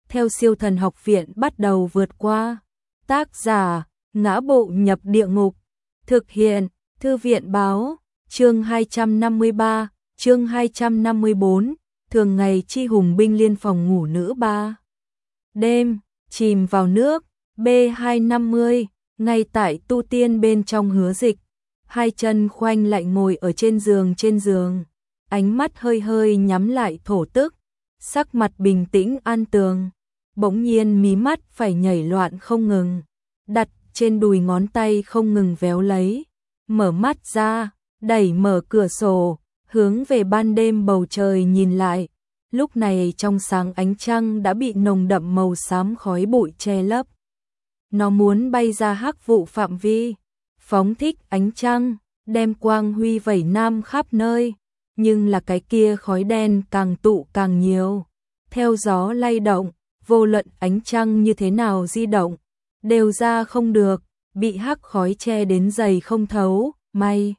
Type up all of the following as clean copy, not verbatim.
theo Siêu Thần Học Viện bắt đầu vượt qua. Tác giả: Ngã Bộ Nhập Địa Ngục. Thực hiện: Thư viện báo. Chương 253, chương 254, thường ngày chi hùng binh liên phòng ngủ nữ 3. Đêm, chìm vào nước, B250, ngay tại tu tiên bên trong Hứa Dịch. Hai chân khoanh lạnh ngồi ở trên giường, ánh mắt hơi hơi nhắm lại thổ tức, sắc mặt bình tĩnh an tường. Bỗng nhiên mí mắt phải nhảy loạn không ngừng, đặt trên đùi ngón tay không ngừng véo lấy. Mở mắt ra, đẩy mở cửa sổ, hướng về ban đêm bầu trời nhìn lại. Lúc này trong sáng ánh trăng đã bị nồng đậm màu xám khói bụi che lấp. Nó muốn bay ra hắc vụ phạm vi, phóng thích ánh trăng, đem quang huy vẩy nam khắp nơi. Nhưng là cái kia khói đen càng tụ càng nhiều. Theo gió lay động, vô luận ánh trăng như thế nào di động, đều ra không được, bị hắc khói che đến dày không thấu. May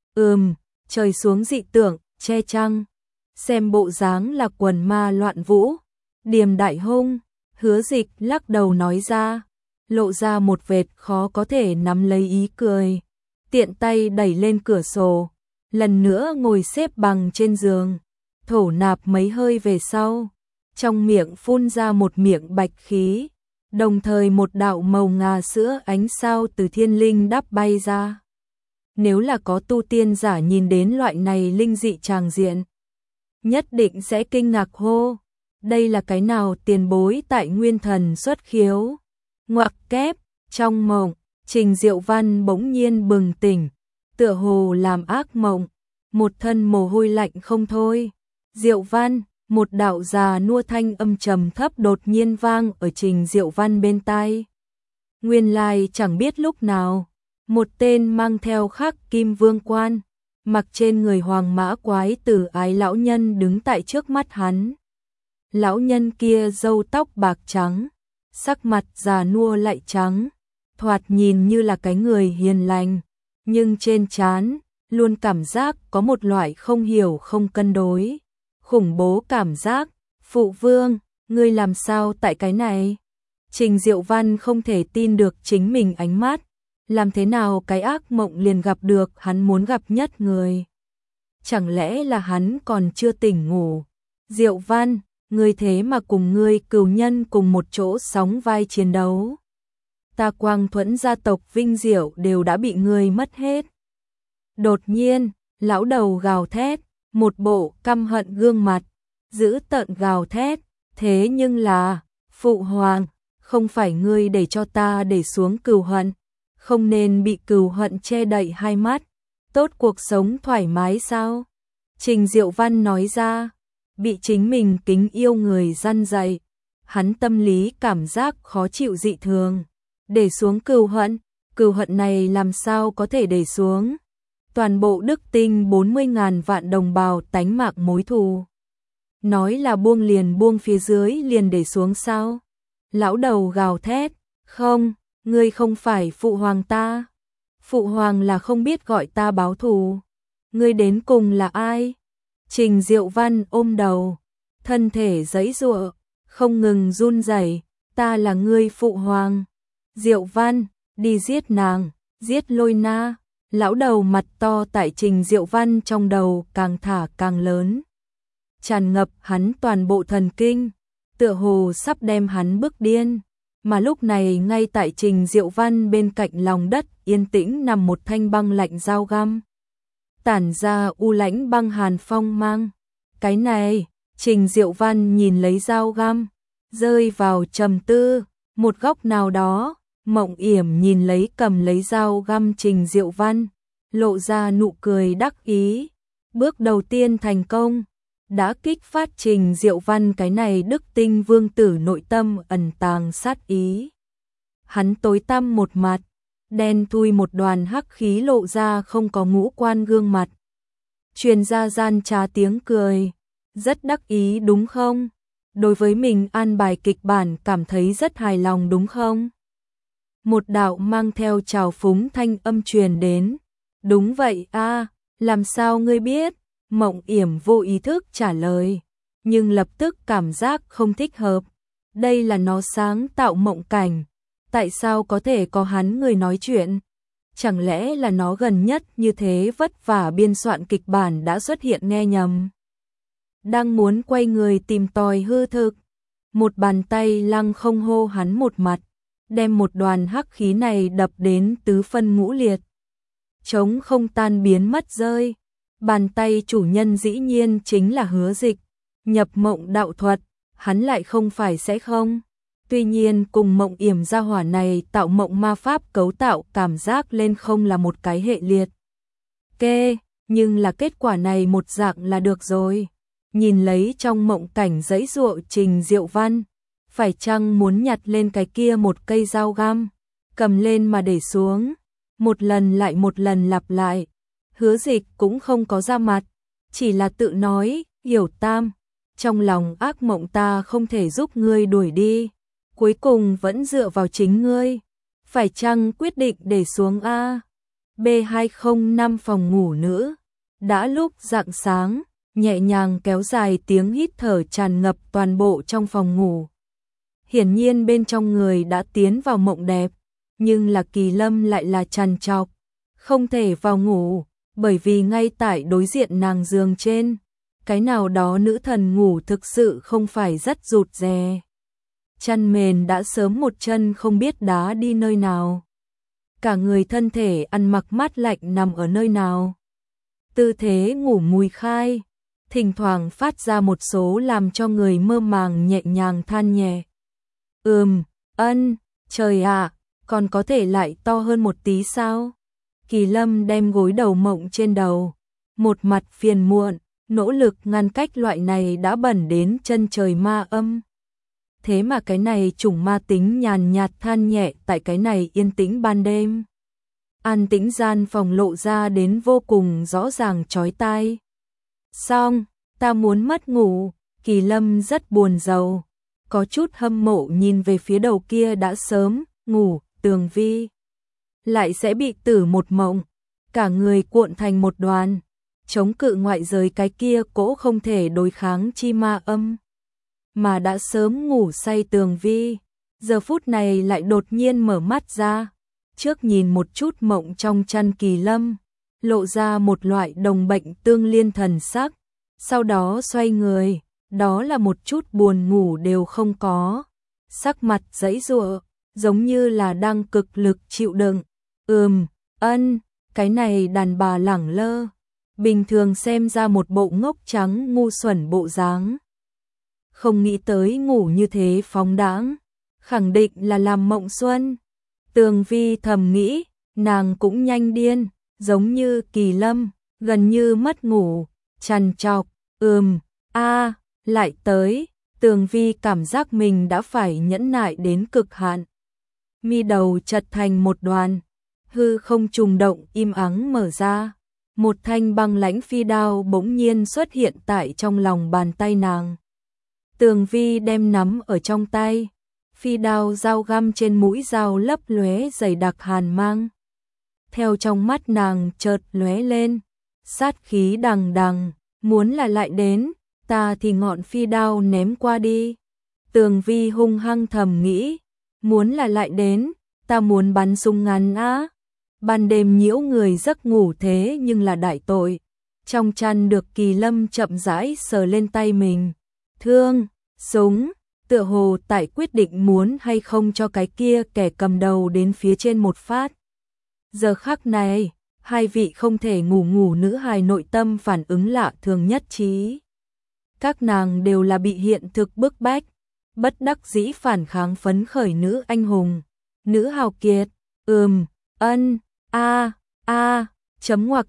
trời xuống dị tượng, che trăng. Xem bộ dáng là quần ma loạn vũ, điềm đại hung. Hứa Dịch lắc đầu nói ra, lộ ra một vệt khó có thể nắm lấy ý cười. Tiện tay đẩy lên cửa sổ, lần nữa ngồi xếp bằng trên giường, thổ nạp mấy hơi về sau, trong miệng phun ra một miệng bạch khí, đồng thời một đạo màu ngà sữa ánh sao từ thiên linh đáp bay ra. Nếu là có tu tiên giả nhìn đến loại này linh dị tràng diện, nhất định sẽ kinh ngạc hô, đây là cái nào tiền bối tại nguyên thần xuất khiếu. Ngoặc kép, trong mộng, Trình Diệu Văn bỗng nhiên bừng tỉnh, tựa hồ làm ác mộng, một thân mồ hôi lạnh không thôi. Diệu Văn, một đạo già nua thanh âm trầm thấp đột nhiên vang ở Trình Diệu Văn bên tai. Nguyên lai chẳng biết lúc nào, một tên mang theo khắc kim vương quan, mặc trên người hoàng mã quái tử ái lão nhân đứng tại trước mắt hắn. Lão nhân kia râu tóc bạc trắng, sắc mặt già nua lại trắng, thoạt nhìn như là cái người hiền lành, nhưng trên trán luôn cảm giác có một loại không hiểu không cân đối, khủng bố cảm giác. Phụ vương, ngươi làm sao tại cái này? Trình Diệu Văn không thể tin được chính mình ánh mắt, làm thế nào cái ác mộng liền gặp được hắn muốn gặp nhất người? Chẳng lẽ là hắn còn chưa tỉnh ngủ? Diệu Văn, ngươi thế mà cùng ngươi cừu nhân cùng một chỗ sóng vai chiến đấu. Ta Quang Thuẫn gia tộc vinh diệu đều đã bị ngươi mất hết. Đột nhiên, lão đầu gào thét, một bộ căm hận gương mặt, dữ tợn gào thét, thế nhưng là, phụ hoàng, không phải ngươi để cho ta để xuống cừu hận, không nên bị cừu hận che đậy hai mắt, tốt cuộc sống thoải mái sao? Trình Diệu Văn nói ra, bị chính mình kính yêu người răn dạy, hắn tâm lý cảm giác khó chịu dị thường. Để xuống cừu hận này làm sao có thể để xuống? Toàn bộ Đức Tinh 40.000 vạn đồng bào tánh mạng mối thù. Nói là buông liền buông, phía dưới liền để xuống sao? Lão đầu gào thét, không, ngươi không phải phụ hoàng ta. Phụ hoàng là không biết gọi ta báo thù. Ngươi đến cùng là ai? Trình Diệu Văn ôm đầu, thân thể giãy giụa, không ngừng run rẩy, ta là ngươi phụ hoàng. Diệu Văn, đi giết nàng, giết Lôi Na. Lão đầu mặt to tại Trình Diệu Văn trong đầu càng thả càng lớn, tràn ngập hắn toàn bộ thần kinh, tựa hồ sắp đem hắn bức điên. Mà lúc này ngay tại Trình Diệu Văn bên cạnh lòng đất yên tĩnh nằm một thanh băng lạnh dao găm, tản ra u lãnh băng hàn phong mang. Cái này, Trình Diệu Văn nhìn lấy dao găm, rơi vào trầm tư. Một góc nào đó, Mộng Yểm nhìn lấy cầm lấy dao găm Trình Diệu Văn, lộ ra nụ cười đắc ý. Bước đầu tiên thành công, đã kích phát Trình Diệu Văn cái này Đức Tinh vương tử nội tâm ẩn tàng sát ý. Hắn tối tăm một mặt, đen thui một đoàn hắc khí lộ ra không có ngũ quan gương mặt. Truyền ra gian trá tiếng cười, rất đắc ý đúng không? Đối với mình an bài kịch bản cảm thấy rất hài lòng đúng không? Một đạo mang theo trào phúng thanh âm truyền đến. Đúng vậy a, làm sao ngươi biết? Mộng Yểm vô ý thức trả lời, nhưng lập tức cảm giác không thích hợp. Đây là nó sáng tạo mộng cảnh, tại sao có thể có hắn người nói chuyện? Chẳng lẽ là nó gần nhất như thế vất vả biên soạn kịch bản đã xuất hiện nghe nhầm? Đang muốn quay người tìm tòi hư thực, một bàn tay lăng không hô hắn một mặt, đem một đoàn hắc khí này đập đến tứ phân ngũ liệt. Trống không tan biến mất rơi, bàn tay chủ nhân dĩ nhiên chính là Hứa Dịch, nhập mộng đạo thuật, hắn lại không phải sẽ không. Tuy nhiên cùng mộng yểm gia hỏa này tạo mộng ma pháp cấu tạo cảm giác lên không là một cái hệ liệt. Kê, nhưng là kết quả này một dạng là được rồi. Nhìn lấy trong mộng cảnh giãy giụa Trình Diệu Văn, phải chăng muốn nhặt lên cái kia một cây dao găm, cầm lên mà để xuống, một lần lại một lần lặp lại. Hứa Dịch cũng không có ra mặt, chỉ là tự nói, Hiểu Tam, trong lòng ác mộng ta không thể giúp ngươi đuổi đi, cuối cùng vẫn dựa vào chính ngươi, phải chăng quyết định để xuống a? B205 phòng ngủ nữ, đã lúc rạng sáng, nhẹ nhàng kéo dài tiếng hít thở tràn ngập toàn bộ trong phòng ngủ. Hiển nhiên bên trong người đã tiến vào mộng đẹp, nhưng là Kỳ Lâm lại là trằn trọc, không thể vào ngủ, bởi vì ngay tại đối diện nàng giường trên, cái nào đó nữ thần ngủ thực sự không phải rất rụt rè. Chăn mền đã sớm một chân không biết đá đi nơi nào. Cả người thân thể ăn mặc mát lạnh nằm ở nơi nào. Tư thế ngủ mùi khai, thỉnh thoảng phát ra một số làm cho người mơ màng nhẹ nhàng than nhẹ. Trời ạ, còn có thể lại to hơn một tí sao? Kỳ Lâm đem gối đầu mộng trên đầu, một mặt phiền muộn, nỗ lực ngăn cách loại này đã bẩn đến chân trời ma âm. Thế mà cái này chủng ma tính nhàn nhạt than nhẹ tại cái này yên tĩnh ban đêm. An tĩnh gian phòng lộ ra đến vô cùng rõ ràng chói tai. Xong, ta muốn mất ngủ, Kỳ Lâm rất buồn rầu, có chút hâm mộ nhìn về phía đầu kia đã sớm ngủ, Tường Vi. Lại sẽ bị tử một mộng, cả người cuộn thành một đoàn, chống cự ngoại giới cái kia cỗ không thể đối kháng chi ma âm. Mà đã sớm ngủ say Tường Vi, giờ phút này lại đột nhiên mở mắt ra, trước nhìn một chút mộng trong chăn Kỳ Lâm, lộ ra một loại đồng bệnh tương liên thần sắc, sau đó xoay người, đó là một chút buồn ngủ đều không có, sắc mặt giãy giụa, giống như là đang cực lực chịu đựng. Cái này đàn bà lẳng lơ, bình thường xem ra một bộ ngốc trắng ngu xuẩn bộ dáng. Không nghĩ tới ngủ như thế phóng đãng, khẳng định là làm mộng xuân. Tường Vi thầm nghĩ, nàng cũng nhanh điên, giống như Kỳ Lâm, gần như mất ngủ, trằn trọc, lại tới, Tường Vi cảm giác mình đã phải nhẫn nại đến cực hạn. Mi đầu chật thành một đoàn, hư không trùng động im ắng mở ra, một thanh băng lãnh phi đao bỗng nhiên xuất hiện tại trong lòng bàn tay nàng. Tường Vi đem nắm ở trong tay, phi đao dao găm trên mũi dao lấp lóe dày đặc hàn mang. Theo trong mắt nàng chợt lóe lên, sát khí đằng đằng, muốn là lại đến, ta thì ngọn phi đao ném qua đi. Tường Vi hung hăng thầm nghĩ, muốn là lại đến, ta muốn bắn súng ngắn á. Ban đêm nhiễu người giấc ngủ thế nhưng là đại tội. Trong chăn được Kỳ Lâm chậm rãi sờ lên tay mình. Thương, súng, tựa hồ tại quyết định muốn hay không cho cái kia kẻ cầm đầu đến phía trên một phát. Giờ khắc này, hai vị không thể ngủ nữ hài nội tâm phản ứng lạ thường nhất trí. Các nàng đều là bị hiện thực bức bách, bất đắc dĩ phản kháng phấn khởi nữ anh hùng, nữ hào kiệt. Chấm ngoặc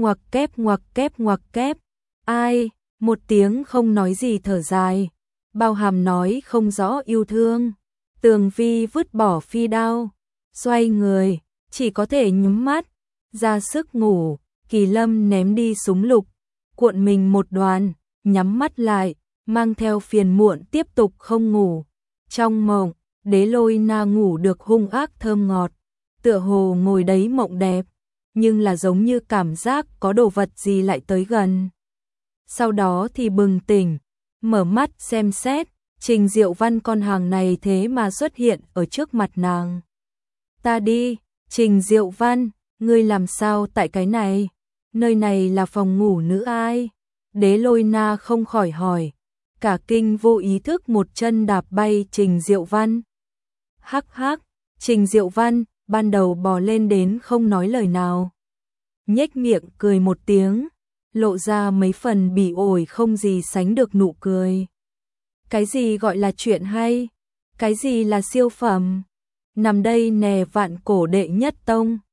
kép. Ai, một tiếng không nói gì thở dài, bao hàm nói không rõ yêu thương. Tường Vi vứt bỏ phi đao, xoay người, chỉ có thể nhắm mắt, ra sức ngủ. Kỳ Lâm ném đi súng lục, cuộn mình một đoàn, nhắm mắt lại, mang theo phiền muộn tiếp tục không ngủ. Trong mộng, Đế Lôi Na ngủ được hung ác thơm ngọt, tựa hồ ngồi đấy mộng đẹp, nhưng là giống như cảm giác có đồ vật gì lại tới gần. Sau đó thì bừng tỉnh, mở mắt xem xét, Trình Diệu Văn con hàng này thế mà xuất hiện ở trước mặt nàng. Ta đi, Trình Diệu Văn, ngươi làm sao tại cái này? Nơi này là phòng ngủ nữ ai? Đế Lôi Na không khỏi hỏi. Cả kinh vô ý thức một chân đạp bay Trình Diệu Văn. Hắc hắc, Trình Diệu Văn ban đầu bò lên đến không nói lời nào. Nhếch miệng cười một tiếng, lộ ra mấy phần bỉ ổi không gì sánh được nụ cười. Cái gì gọi là chuyện hay? Cái gì là siêu phẩm? Nằm đây nè vạn cổ đệ nhất tông,